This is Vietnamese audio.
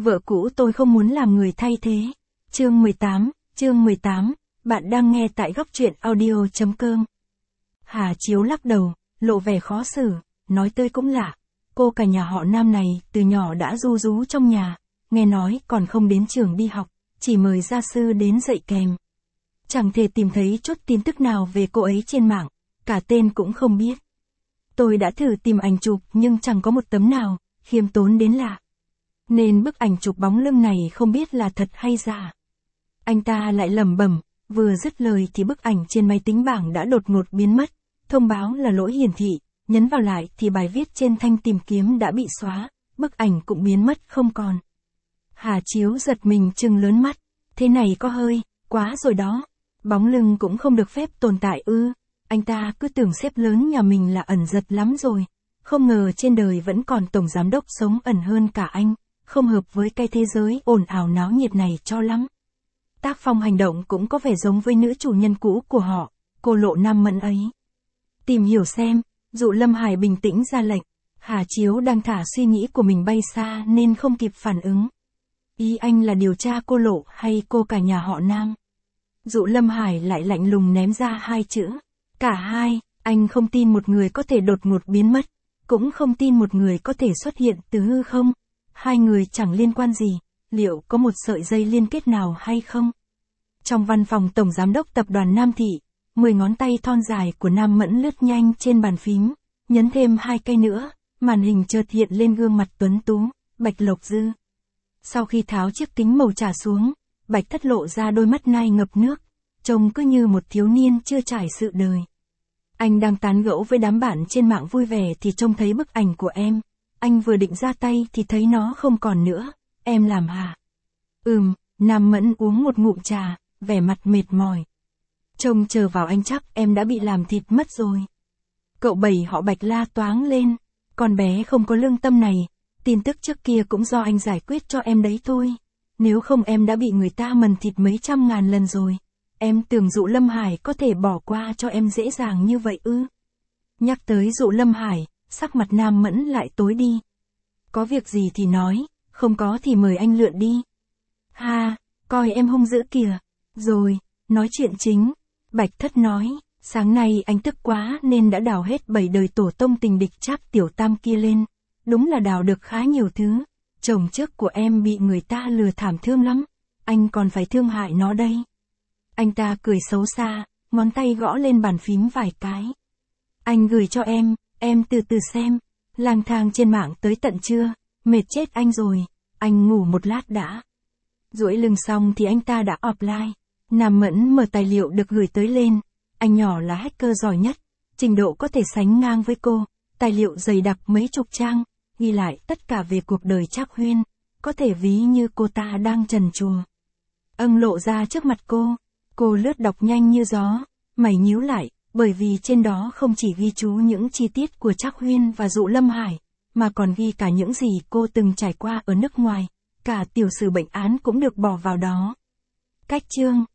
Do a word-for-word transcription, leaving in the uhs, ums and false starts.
Vợ cũ tôi không muốn làm người thay thế. Chương mười tám, chương mười tám, bạn đang nghe tại góc truyện audio chấm com. Hà Chiếu lắc đầu, lộ vẻ khó xử, nói tôi cũng lạ. Cô cả nhà họ Nam này từ nhỏ đã ru rú trong nhà, nghe nói còn không đến trường đi học, chỉ mời gia sư đến dạy kèm. Chẳng thể tìm thấy chút tin tức nào về cô ấy trên mạng, cả tên cũng không biết. Tôi đã thử tìm ảnh chụp nhưng chẳng có một tấm nào, khiêm tốn đến lạ. Nên bức ảnh chụp bóng lưng này không biết là thật hay giả. Anh ta lại lẩm bẩm, vừa dứt lời thì bức ảnh trên máy tính bảng đã đột ngột biến mất, thông báo là lỗi hiển thị, nhấn vào lại thì bài viết trên thanh tìm kiếm đã bị xóa, bức ảnh cũng biến mất không còn. Hà Chiếu giật mình trừng lớn mắt, thế này có hơi, quá rồi đó, bóng lưng cũng không được phép tồn tại ư, anh ta cứ tưởng sếp lớn nhà mình là ẩn giật lắm rồi, không ngờ trên đời vẫn còn tổng giám đốc sống ẩn hơn cả anh, không hợp với cái thế giới ồn ào náo nhiệt này cho lắm. Tác phong hành động cũng có vẻ giống với nữ chủ nhân cũ của họ, cô Lộ Nam Mẫn ấy. Tìm hiểu xem, Dụ Lâm Hải bình tĩnh ra lệnh, Hà Chiếu đang thả suy nghĩ của mình bay xa nên không kịp phản ứng. Ý anh là điều tra cô Lộ hay cô cả nhà họ Nam? Dụ Lâm Hải lại lạnh lùng ném ra hai chữ. Cả hai, anh không tin một người có thể đột ngột biến mất, cũng không tin một người có thể xuất hiện từ hư không. Hai người chẳng liên quan gì, liệu có một sợi dây liên kết nào hay không? Trong văn phòng Tổng Giám đốc Tập đoàn Nam Thị, mười ngón tay thon dài của Nam Mẫn lướt nhanh trên bàn phím, nhấn thêm hai cây nữa, màn hình chợt hiện lên gương mặt tuấn tú, Bạch Lộc Dư. Sau khi tháo chiếc kính màu trà xuống, Bạch Thất lộ ra đôi mắt nai ngập nước, trông cứ như một thiếu niên chưa trải sự đời. Anh đang tán gẫu với đám bạn trên mạng vui vẻ thì trông thấy bức ảnh của em. Anh vừa định ra tay thì thấy nó không còn nữa. Em làm hả? Ừm, Nam Mẫn uống một ngụm trà, vẻ mặt mệt mỏi. Trông chờ vào anh chắc em đã bị làm thịt mất rồi. Cậu Bảy họ Bạch la toáng lên. Con bé không có lương tâm này, tin tức trước kia cũng do anh giải quyết cho em đấy thôi. Nếu không em đã bị người ta mần thịt mấy trăm ngàn lần rồi. Em tưởng Dụ Lâm Hải có thể bỏ qua cho em dễ dàng như vậy ư? Nhắc tới Dụ Lâm Hải, sắc mặt Nam Mẫn lại tối đi. Có việc gì thì nói, không có thì mời anh lượn đi. Ha, coi em hung dữ kìa. Rồi, nói chuyện chính. Bạch Thất nói, sáng nay anh tức quá nên đã đào hết bảy đời tổ tông tình địch Trác Tiểu Tam kia lên. Đúng là đào được khá nhiều thứ. Chồng trước của em bị người ta lừa thảm thương lắm. Anh còn phải thương hại nó đây. Anh ta cười xấu xa, ngón tay gõ lên bàn phím vài cái. Anh gửi cho em, em từ từ xem. Lang thang trên mạng tới tận trưa, mệt chết anh rồi, anh ngủ một lát đã. Duỗi lưng xong thì anh ta đã offline. Nam Mẫn mở tài liệu được gửi tới lên. Anh nhỏ là hacker giỏi nhất, trình độ có thể sánh ngang với cô. Tài liệu dày đặc mấy chục trang, ghi lại tất cả về cuộc đời Trác Huyên, có thể ví như cô ta đang trần truồng. Âng lộ ra trước mặt cô. Cô lướt đọc nhanh như gió, mày nhíu lại, bởi vì trên đó không chỉ ghi chú những chi tiết của Trác Huyên và Dụ Lâm Hải, mà còn ghi cả những gì cô từng trải qua ở nước ngoài, cả tiểu sử bệnh án cũng được bỏ vào đó. Cách chương